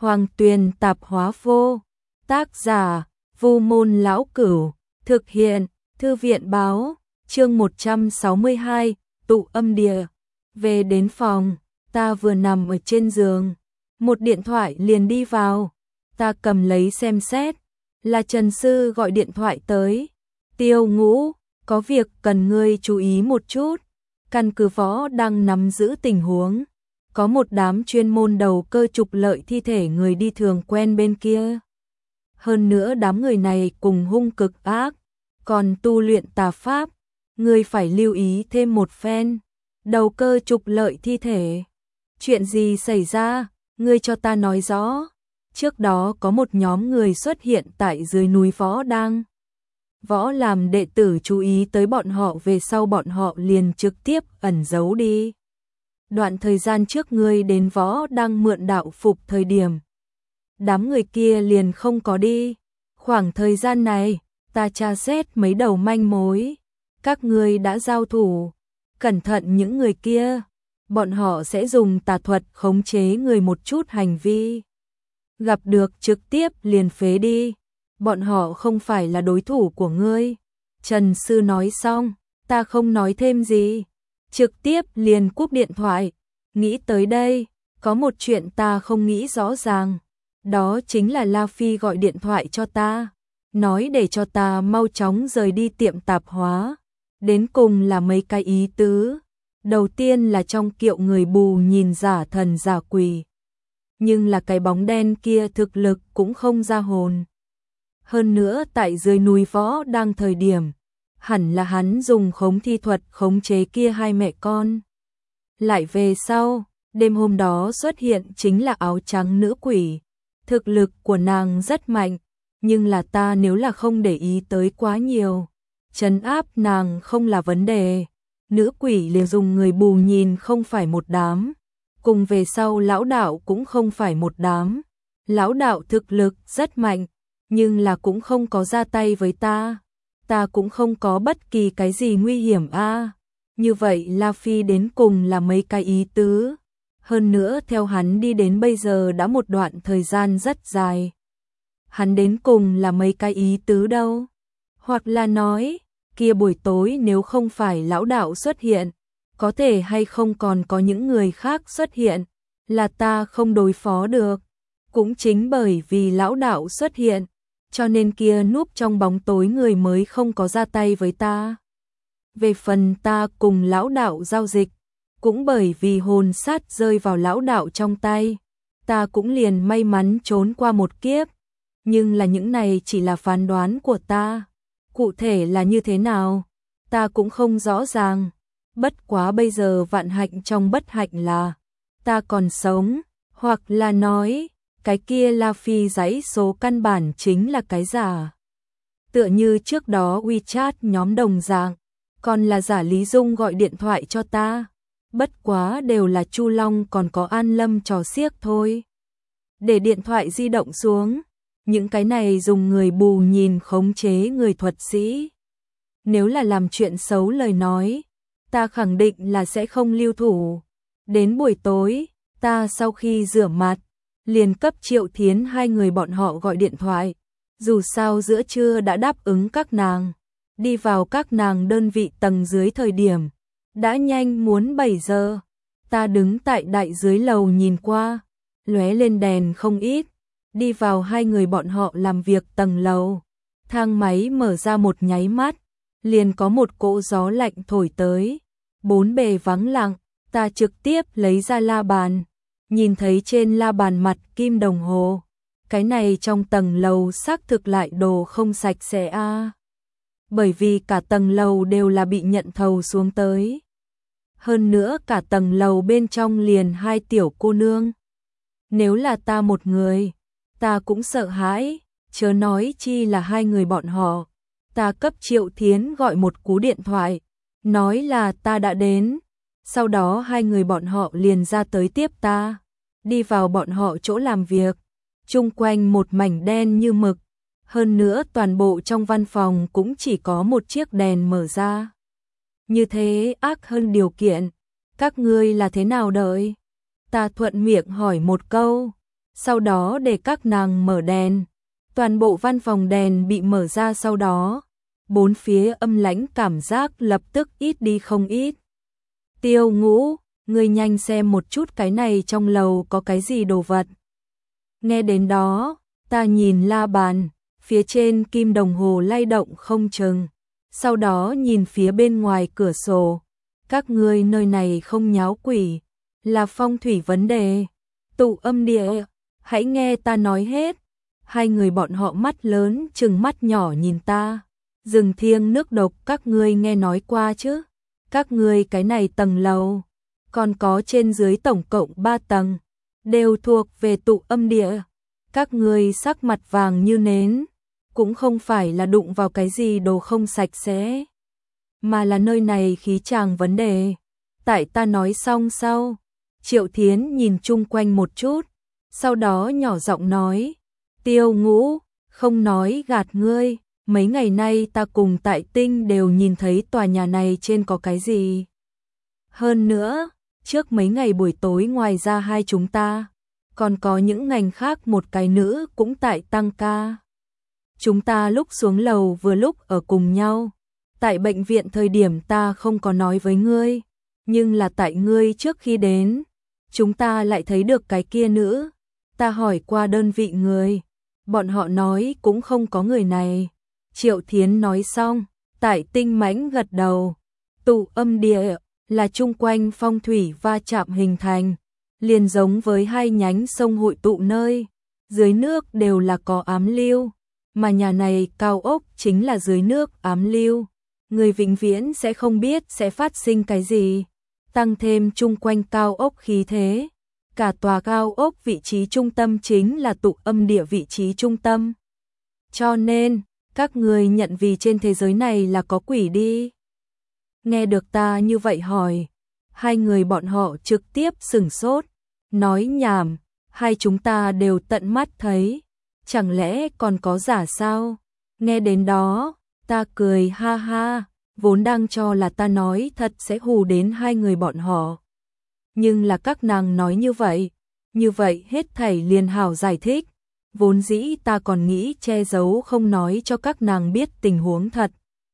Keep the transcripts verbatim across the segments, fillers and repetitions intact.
Hoàng Tuyền tạp hóa vô. Tác giả, Vu Môn Lão Cửu. Thực hiện, Thư viện báo. Chương một trăm sáu mươi hai, tụ âm địa. Về đến phòng, ta vừa nằm ở trên giường, một điện thoại liền đi vào. Ta cầm lấy xem xét, là Trần Sư gọi điện thoại tới. Tiêu Ngũ, có việc cần ngươi chú ý một chút. Căn cứ Võ đang nắm giữ tình huống, có một đám chuyên môn đầu cơ trục lợi thi thể người đi thường quen bên kia. Hơn nữa đám người này cùng hung cực ác, còn tu luyện tà pháp, ngươi phải lưu ý thêm một phen. Đầu cơ trục lợi thi thể, chuyện gì xảy ra, ngươi cho ta nói rõ. Trước đó có một nhóm người xuất hiện tại dưới núi Võ Đang. Võ làm đệ tử chú ý tới bọn họ, về sau bọn họ liền trực tiếp ẩn giấu đi. Đoạn thời gian trước ngươi đến Võ Đang mượn đạo phục thời điểm, đám người kia liền không có đi. Khoảng thời gian này, ta tra xét mấy đầu manh mối, các ngươi đã giao thủ. Cẩn thận những người kia, bọn họ sẽ dùng tà thuật khống chế người một chút hành vi. Gặp được trực tiếp liền phế đi, bọn họ không phải là đối thủ của ngươi. Trần Sư nói xong, ta không nói thêm gì, trực tiếp liền cúp điện thoại. Nghĩ tới đây, có một chuyện ta không nghĩ rõ ràng, đó chính là La Phi gọi điện thoại cho ta, nói để cho ta mau chóng rời đi tiệm tạp hóa. Đến cùng là mấy cái ý tứ. Đầu tiên là trong kiệu người bù nhìn giả thần giả quỷ, nhưng là cái bóng đen kia thực lực cũng không ra hồn. Hơn nữa tại dưới núi Võ Đang thời điểm, hẳn là hắn dùng khống thi thuật khống chế kia hai mẹ con. Lại về sau, đêm hôm đó xuất hiện chính là áo trắng nữ quỷ. Thực lực của nàng rất mạnh, nhưng là ta nếu là không để ý tới quá nhiều, trấn áp nàng không là vấn đề. Nữ quỷ liền dùng người bù nhìn không phải một đám, cùng về sau lão đạo cũng không phải một đám. Lão đạo thực lực rất mạnh, nhưng là cũng không có ra tay với ta. Ta cũng không có bất kỳ cái gì nguy hiểm a. À, như vậy La Phi đến cùng là mấy cái ý tứ. Hơn nữa theo hắn đi đến bây giờ đã một đoạn thời gian rất dài. Hắn đến cùng là mấy cái ý tứ đâu? Hoặc là nói, kia buổi tối nếu không phải lão đạo xuất hiện, có thể hay không còn có những người khác xuất hiện, là ta không đối phó được. Cũng chính bởi vì lão đạo xuất hiện, cho nên kia núp trong bóng tối người mới không có ra tay với ta. Về phần ta cùng lão đạo giao dịch, cũng bởi vì hồn sát rơi vào lão đạo trong tay, ta cũng liền may mắn trốn qua một kiếp. Nhưng là những này chỉ là phán đoán của ta. Cụ thể là như thế nào, ta cũng không rõ ràng. Bất quá bây giờ vạn hạnh trong bất hạnh là ta còn sống, hoặc là nói, cái kia La Phi giấy số căn bản chính là cái giả. Tựa như trước đó WeChat nhóm đồng dạng, còn là giả Lý Dung gọi điện thoại cho ta. Bất quá đều là Chu Long còn có An Lâm trò xiếc thôi. Để điện thoại di động xuống, những cái này dùng người bù nhìn khống chế người thuật sĩ. Nếu là làm chuyện xấu lời nói, ta khẳng định là sẽ không lưu thủ. Đến buổi tối, ta sau khi rửa mặt, liền cấp Triệu Thiến hai người bọn họ gọi điện thoại. Dù sao giữa trưa đã đáp ứng các nàng, đi vào các nàng đơn vị tầng dưới thời điểm, đã nhanh muốn bảy giờ. Ta đứng tại đại dưới lầu nhìn qua, lóe lên đèn không ít. Đi vào hai người bọn họ làm việc tầng lầu, thang máy mở ra một nháy mắt, liền có một cỗ gió lạnh thổi tới. Bốn bề vắng lặng, ta trực tiếp lấy ra la bàn, nhìn thấy trên la bàn mặt kim đồng hồ. Cái này trong tầng lầu xác thực lại đồ không sạch sẽ a. À. Bởi vì cả tầng lầu đều là bị nhận thầu xuống tới. Hơn nữa cả tầng lầu bên trong liền hai tiểu cô nương. Nếu là ta một người, ta cũng sợ hãi, chớ nói chi là hai người bọn họ. Ta cấp Triệu Thiến gọi một cú điện thoại, nói là ta đã đến. Sau đó hai người bọn họ liền ra tới tiếp ta, đi vào bọn họ chỗ làm việc. Chung quanh một mảnh đen như mực, hơn nữa toàn bộ trong văn phòng cũng chỉ có một chiếc đèn mở ra. Như thế ác hơn điều kiện, các ngươi là thế nào đợi? Ta thuận miệng hỏi một câu, sau đó để các nàng mở đèn. Toàn bộ văn phòng đèn bị mở ra, sau đó bốn phía âm lãnh cảm giác lập tức ít đi không ít. Tiêu Ngũ, ngươi nhanh xem một chút cái này trong lầu có cái gì đồ vật. Nghe đến đó, ta nhìn la bàn, phía trên kim đồng hồ lay động không chừng, sau đó nhìn phía bên ngoài cửa sổ. Các ngươi nơi này không nháo quỷ, là phong thủy vấn đề. Tụ âm địa, hãy nghe ta nói hết. Hai người bọn họ mắt lớn trừng mắt nhỏ nhìn ta. Rừng thiêng nước độc các ngươi nghe nói qua chứ? Các ngươi cái này tầng lầu, còn có trên dưới tổng cộng ba tầng, đều thuộc về tụ âm địa. Các ngươi sắc mặt vàng như nến, cũng không phải là đụng vào cái gì đồ không sạch sẽ, mà là nơi này khí tràng vấn đề. Tại ta nói xong sau, Triệu Thiến nhìn chung quanh một chút, sau đó nhỏ giọng nói, Tiêu Ngũ, không nói gạt ngươi, mấy ngày nay ta cùng Tại Tinh đều nhìn thấy tòa nhà này trên có cái gì. Hơn nữa, trước mấy ngày buổi tối ngoài ra hai chúng ta, còn có những ngành khác một cái nữ cũng tại tăng ca. Chúng ta lúc xuống lầu vừa lúc ở cùng nhau. Tại bệnh viện thời điểm ta không có nói với ngươi, nhưng là tại ngươi trước khi đến, chúng ta lại thấy được cái kia nữ. Ta hỏi qua đơn vị người, bọn họ nói cũng không có người này. Triệu Thiến nói xong, Tại Tinh mãnh gật đầu. Tụ âm địa là chung quanh phong thủy va chạm hình thành, liền giống với hai nhánh sông hội tụ nơi, dưới nước đều là có ám lưu, mà nhà này cao ốc chính là dưới nước ám lưu. Người vĩnh viễn sẽ không biết sẽ phát sinh cái gì, tăng thêm chung quanh cao ốc khí thế. Cả tòa cao ốc vị trí trung tâm chính là tụ âm địa vị trí trung tâm. Cho nên, các người nhận vì trên thế giới này là có quỷ đi. Nghe được ta như vậy hỏi, hai người bọn họ trực tiếp sửng sốt, nói nhảm, hai chúng ta đều tận mắt thấy, chẳng lẽ còn có giả sao? Nghe đến đó, ta cười ha ha, vốn đang cho là ta nói thật sẽ hù đến hai người bọn họ. Nhưng là các nàng nói như vậy, như vậy hết thảy liền hảo giải thích. Vốn dĩ ta còn nghĩ che giấu không nói cho các nàng biết tình huống thật.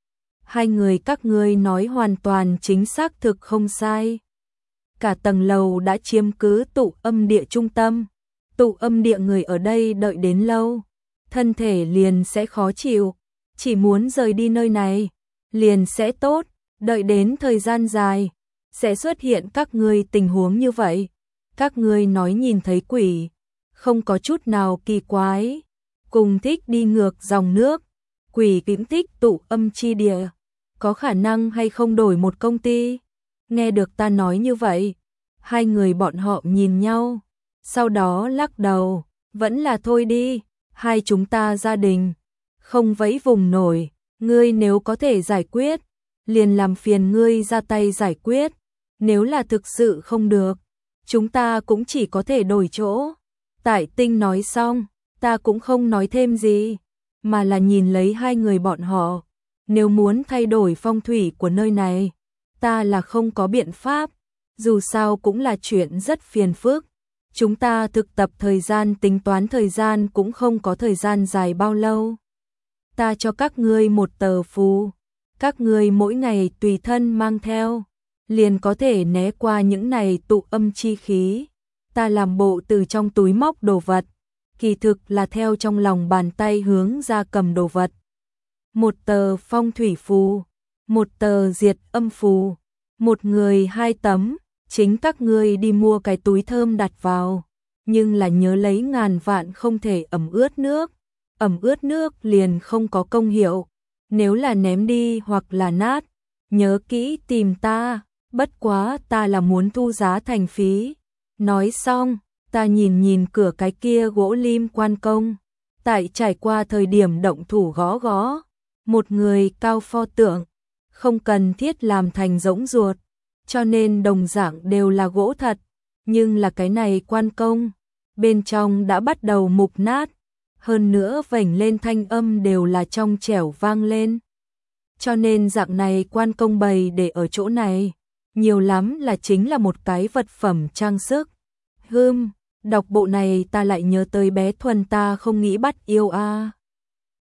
Hai người các ngươi nói hoàn toàn chính xác thực không sai. Cả tầng lầu đã chiếm cứ tụ âm địa trung tâm. Tụ âm địa người ở đây đợi đến lâu, thân thể liền sẽ khó chịu, chỉ muốn rời đi nơi này, liền sẽ tốt, đợi đến thời gian dài, sẽ xuất hiện các ngươi tình huống như vậy. Các ngươi nói nhìn thấy quỷ, không có chút nào kỳ quái, cùng thích đi ngược dòng nước, quỷ cũng thích tụ âm chi địa, có khả năng hay không đổi một công ty? Nghe được ta nói như vậy, hai người bọn họ nhìn nhau, sau đó lắc đầu, vẫn là thôi đi, hai chúng ta gia đình, không vẫy vùng nổi, ngươi nếu có thể giải quyết, liền làm phiền ngươi ra tay giải quyết, nếu là thực sự không được, chúng ta cũng chỉ có thể đổi chỗ. Tại Tinh nói xong, ta cũng không nói thêm gì, mà là nhìn lấy hai người bọn họ. Nếu muốn thay đổi phong thủy của nơi này, ta là không có biện pháp, dù sao cũng là chuyện rất phiền phức. Chúng ta thực tập thời gian tính toán thời gian cũng không có thời gian dài bao lâu. Ta cho các ngươi một tờ phù, các ngươi mỗi ngày tùy thân mang theo, liền có thể né qua những này tụ âm chi khí. Ta làm bộ từ trong túi móc đồ vật, kỳ thực là theo trong lòng bàn tay hướng ra cầm đồ vật. Một tờ phong thủy phù, một tờ diệt âm phù, một người hai tấm, chính các ngươi đi mua cái túi thơm đặt vào, nhưng là nhớ lấy ngàn vạn không thể ẩm ướt nước, ẩm ướt nước liền không có công hiệu, nếu là ném đi hoặc là nát, nhớ kỹ tìm ta, bất quá ta là muốn thu giá thành phí. Nói xong, ta nhìn nhìn cửa cái kia gỗ lim quan công, tại trải qua thời điểm động thủ gõ gõ, một người cao pho tượng, không cần thiết làm thành rỗng ruột, cho nên đồng dạng đều là gỗ thật, nhưng là cái này quan công, bên trong đã bắt đầu mục nát, hơn nữa vảnh lên thanh âm đều là trong trẻo vang lên. Cho nên dạng này quan công bày để ở chỗ này, nhiều lắm là chính là một cái vật phẩm trang sức. Hưm, Đọc bộ này ta lại nhớ tới bé Thuần ta không nghĩ bắt yêu a.